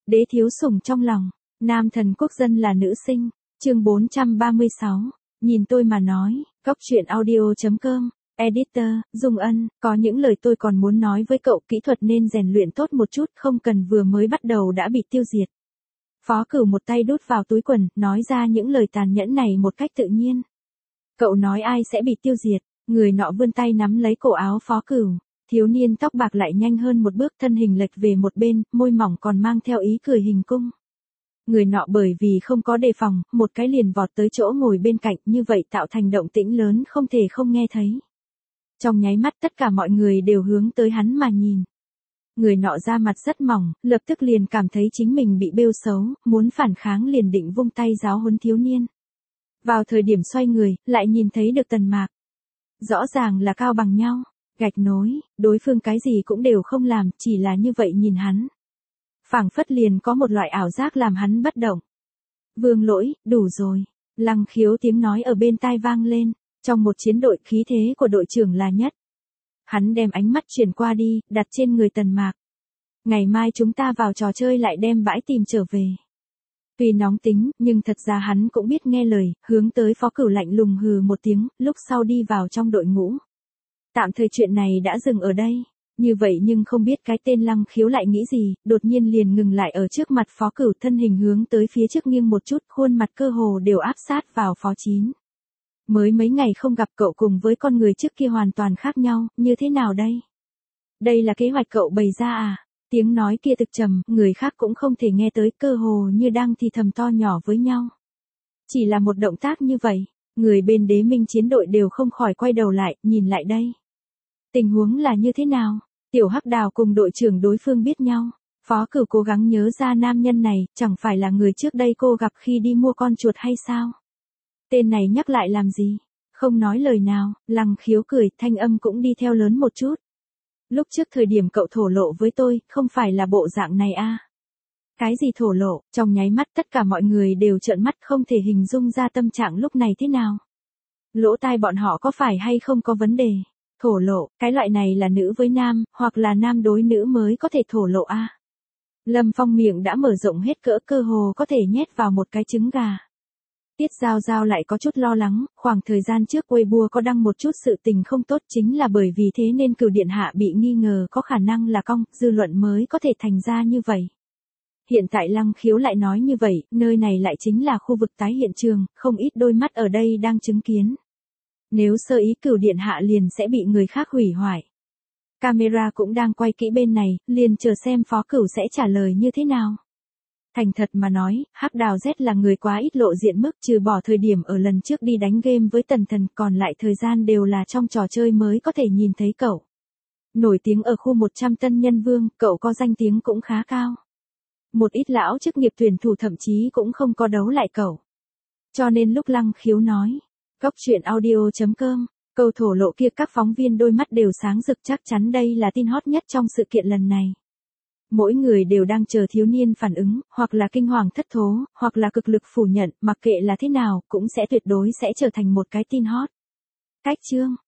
Đế thiếu sủng trong lòng, nam thần quốc dân là nữ sinh, chương 436, nhìn tôi mà nói, Cóc truyện audio.com, editor, Dung Ân, có những lời tôi còn muốn nói với cậu, kỹ thuật nên rèn luyện tốt một chút, không cần vừa mới bắt đầu đã bị tiêu diệt. Phó Cửu một tay đút vào túi quần, nói ra những lời tàn nhẫn này một cách tự nhiên. Cậu nói ai sẽ bị tiêu diệt, người nọ vươn tay nắm lấy cổ áo Phó Cửu. Thiếu niên tóc bạc lại nhanh hơn một bước, thân hình lệch về một bên, môi mỏng còn mang theo ý cười hình cung. Người nọ bởi vì không có đề phòng, một cái liền vọt tới chỗ ngồi bên cạnh, như vậy tạo thành động tĩnh lớn không thể không nghe thấy. Trong nháy mắt tất cả mọi người đều hướng tới hắn mà nhìn. Người nọ da mặt rất mỏng, lập tức liền cảm thấy chính mình bị bêu xấu, muốn phản kháng liền định vung tay giáo huấn thiếu niên. Vào thời điểm xoay người, lại nhìn thấy được Tần Mạc. Rõ ràng là cao bằng nhau. Gạch nối, đối phương cái gì cũng đều không làm, chỉ là như vậy nhìn hắn. Phảng phất liền có một loại ảo giác làm hắn bất động. Vương Lỗi, đủ rồi. Lăng Khiếu tiếng nói ở bên tai vang lên, trong một chiến đội khí thế của đội trưởng là nhất. Hắn đem ánh mắt chuyển qua đi, đặt trên người Tần Mạc. Ngày mai chúng ta vào trò chơi lại đem bãi tìm trở về. Tuy nóng tính, nhưng thật ra hắn cũng biết nghe lời, hướng tới Phó Cửu lạnh lùng hừ một tiếng, lúc sau đi vào trong đội ngũ. Tạm thời chuyện này đã dừng ở đây. Như vậy nhưng không biết cái tên Lăng Khiếu lại nghĩ gì, đột nhiên liền ngừng lại ở trước mặt Phó Cửu, thân hình hướng tới phía trước nghiêng một chút, khuôn mặt cơ hồ đều áp sát vào Phó Chín. Mới mấy ngày không gặp cậu cùng với con người trước kia hoàn toàn khác nhau, như thế nào đây? Đây là kế hoạch cậu bày ra à? Tiếng nói kia thực trầm, người khác cũng không thể nghe tới, cơ hồ như đang thì thầm to nhỏ với nhau. Chỉ là một động tác như vậy, người bên Đế Minh chiến đội đều không khỏi quay đầu lại, nhìn lại đây. Tình huống là như thế nào? Tiểu Hắc Đào cùng đội trưởng đối phương biết nhau. Phó Cửu cố gắng nhớ ra nam nhân này, chẳng phải là người trước đây cô gặp khi đi mua con chuột hay sao? Tên này nhắc lại làm gì? Không nói lời nào, Lăng Khiếu cười, thanh âm cũng đi theo lớn một chút. Lúc trước thời điểm cậu thổ lộ với tôi, không phải là bộ dạng này à? Cái gì thổ lộ? Trong nháy mắt tất cả mọi người đều trợn mắt, không thể hình dung ra tâm trạng lúc này thế nào. Lỗ tai bọn họ có phải hay không có vấn đề? Thổ lộ, cái loại này là nữ với nam, hoặc là nam đối nữ mới có thể thổ lộ à? Lâm Phong miệng đã mở rộng hết cỡ, cơ hồ có thể nhét vào một cái trứng gà. Tiết Giao Giao lại có chút lo lắng, khoảng thời gian trước Weibo có đăng một chút sự tình không tốt, chính là bởi vì thế nên Cửu điện hạ bị nghi ngờ có khả năng là cong, dư luận mới có thể thành ra như vậy. Hiện tại Lăng Khiếu lại nói như vậy, nơi này lại chính là khu vực tái hiện trường, không ít đôi mắt ở đây đang chứng kiến. Nếu sơ ý Cửu điện hạ liền sẽ bị người khác hủy hoại. Camera cũng đang quay kỹ bên này, liền chờ xem Phó Cửu sẽ trả lời như thế nào. Thành thật mà nói, Hắc Đào Z là người quá ít lộ diện mức, trừ bỏ thời điểm ở lần trước đi đánh game với Tần Thần, còn lại thời gian đều là trong trò chơi mới có thể nhìn thấy cậu. Nổi tiếng ở khu 100 tân nhân vương, cậu có danh tiếng cũng khá cao. Một ít lão chức nghiệp tuyển thủ thậm chí cũng không có đấu lại cậu. Cho nên lúc Lăng Khiếu nói, Cóc truyện audio.com, câu thổ lộ kia các phóng viên đôi mắt đều sáng rực, chắc chắn đây là tin hot nhất trong sự kiện lần này. Mỗi người đều đang chờ thiếu niên phản ứng, hoặc là kinh hoàng thất thố, hoặc là cực lực phủ nhận, mặc kệ là thế nào, cũng sẽ tuyệt đối sẽ trở thành một cái tin hot. Cách chương,